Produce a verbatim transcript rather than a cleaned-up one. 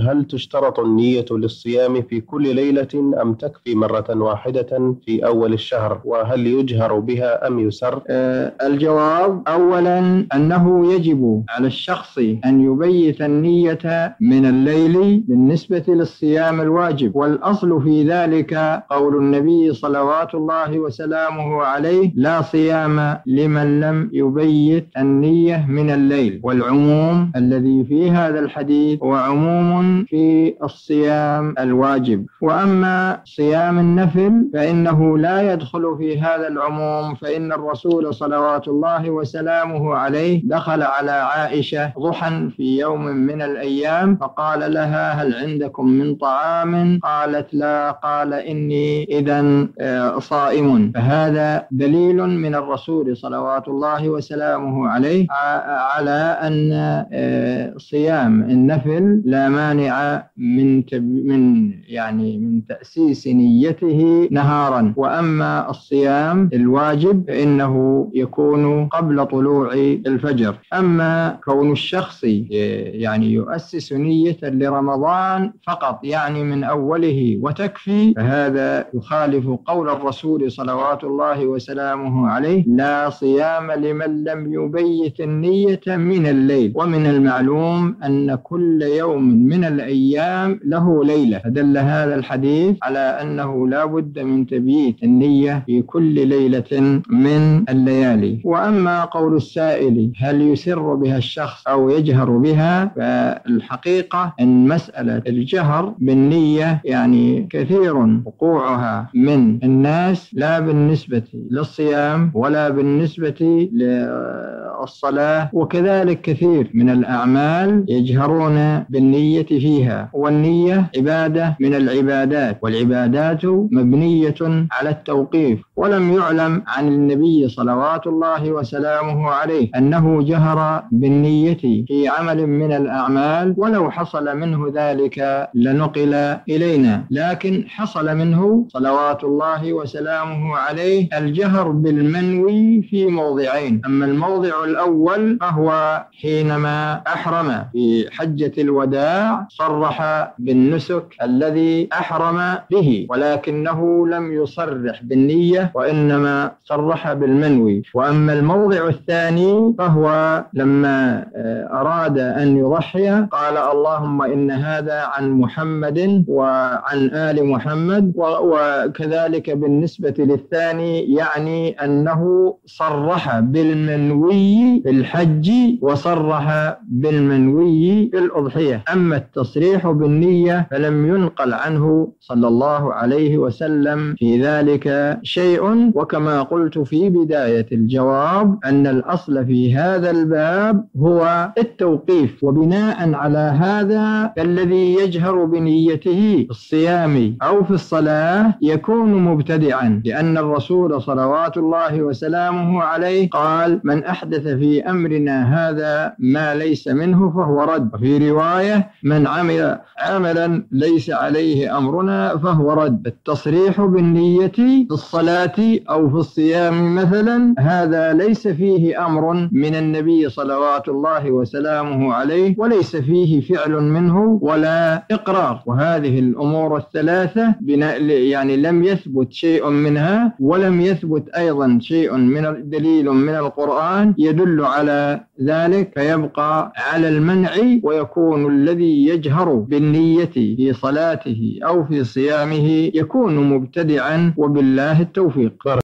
هل تشترط النية للصيام في كل ليلة أم تكفي مرة واحدة في أول الشهر؟ وهل يجهر بها أم يسر؟ أه الجواب: أولا أنه يجب على الشخص أن يبيت النية من الليل بالنسبة للصيام الواجب، والأصل في ذلك قول النبي صلوات الله وسلامه عليه: لا صيام لمن لم يبيت النية من الليل. والعموم الذي في هذا الحديث هو عموم في الصيام الواجب. وأما صيام النفل فإنه لا يدخل في هذا العموم، فإن الرسول صلوات الله وسلامه عليه دخل على عائشة ضحى في يوم من الأيام فقال لها: هل عندكم من طعام؟ قالت: لا. قال: إني إذن صائم. فهذا دليل من الرسول صلوات الله وسلامه عليه على أن صيام النفل لا مانع من من يعني من تأسيس نيته نهارا. وأما الصيام الواجب فإنه يكون قبل طلوع الفجر. أما كون الشخص يعني يؤسس نية لرمضان فقط يعني من أوله وتكفي، فهذا يخالف قول الرسول صلوات الله وسلامه عليه: لا صيام لمن لم يبيت النية من الليل. ومن المعلوم أن كل يوم من الأيام له ليلة، فدل هذا الحديث على أنه لا بد من تبييت النية في كل ليلة من الليالي. وأما قول السائل: هل يسر بها الشخص أو يجهر بها؟ فالحقيقة أن مسألة الجهر بالنية يعني كثير وقوعها من الناس، لا بالنسبة للصيام ولا بالنسبة للصلاة، وكذلك كثير من الأعمال يجهرون بالنية فيها. والنية عبادة من العبادات، والعبادات مبنية على التوقيف. ولم يعلم عن النبي صلوات الله وسلامه عليه أنه جهر بالنية في عمل من الأعمال، ولو حصل منه ذلك لنقل إلينا، لكن حصل منه صلوات الله وسلامه عليه الجهر بالمنوي في موضعين. أما الموضع الأول فهو حينما أحرم في حجة الوداع صرح بالنسك الذي أحرم به، ولكنه لم يصرح بالنية وإنما صرح بالمنوي. وأما الموضع الثاني فهو لما أراد أن يضحي قال: اللهم إن هذا عن محمد وعن آل محمد. وكذلك بالنسبة للثاني يعني أنه صرح بالمنوي في الحج وصرح بالمنوي في الأضحية. أما التصريح بالنية فلم ينقل عنه صلى الله عليه وسلم في ذلك شيء. وكما قلت في بداية الجواب أن الأصل في هذا الباب هو التوقيف، وبناء على هذا الذي يجهر بنيته في الصيام أو في الصلاة يكون مبتدعا، لأن الرسول صلوات الله وسلامه عليه قال: من أحدث في أمرنا هذا ما ليس منه فهو رد. وفي رواية: من عمل عملا ليس عليه أمرنا فهو رد. التصريح بالنية في الصلاة أو في الصيام مثلا هذا ليس فيه أمر من النبي صلوات الله وسلامه عليه، وليس فيه فعل منه ولا إقرار. وهذه الأمور الثلاثة يعني لم يثبت شيء منها، ولم يثبت أيضا شيء من دليل من القرآن يدل على ذلك، فيبقى على المنع، ويكون الذي يجهر بالنية في صلاته أو في صيامه يكون مبتدعا، وبالله التوفيق.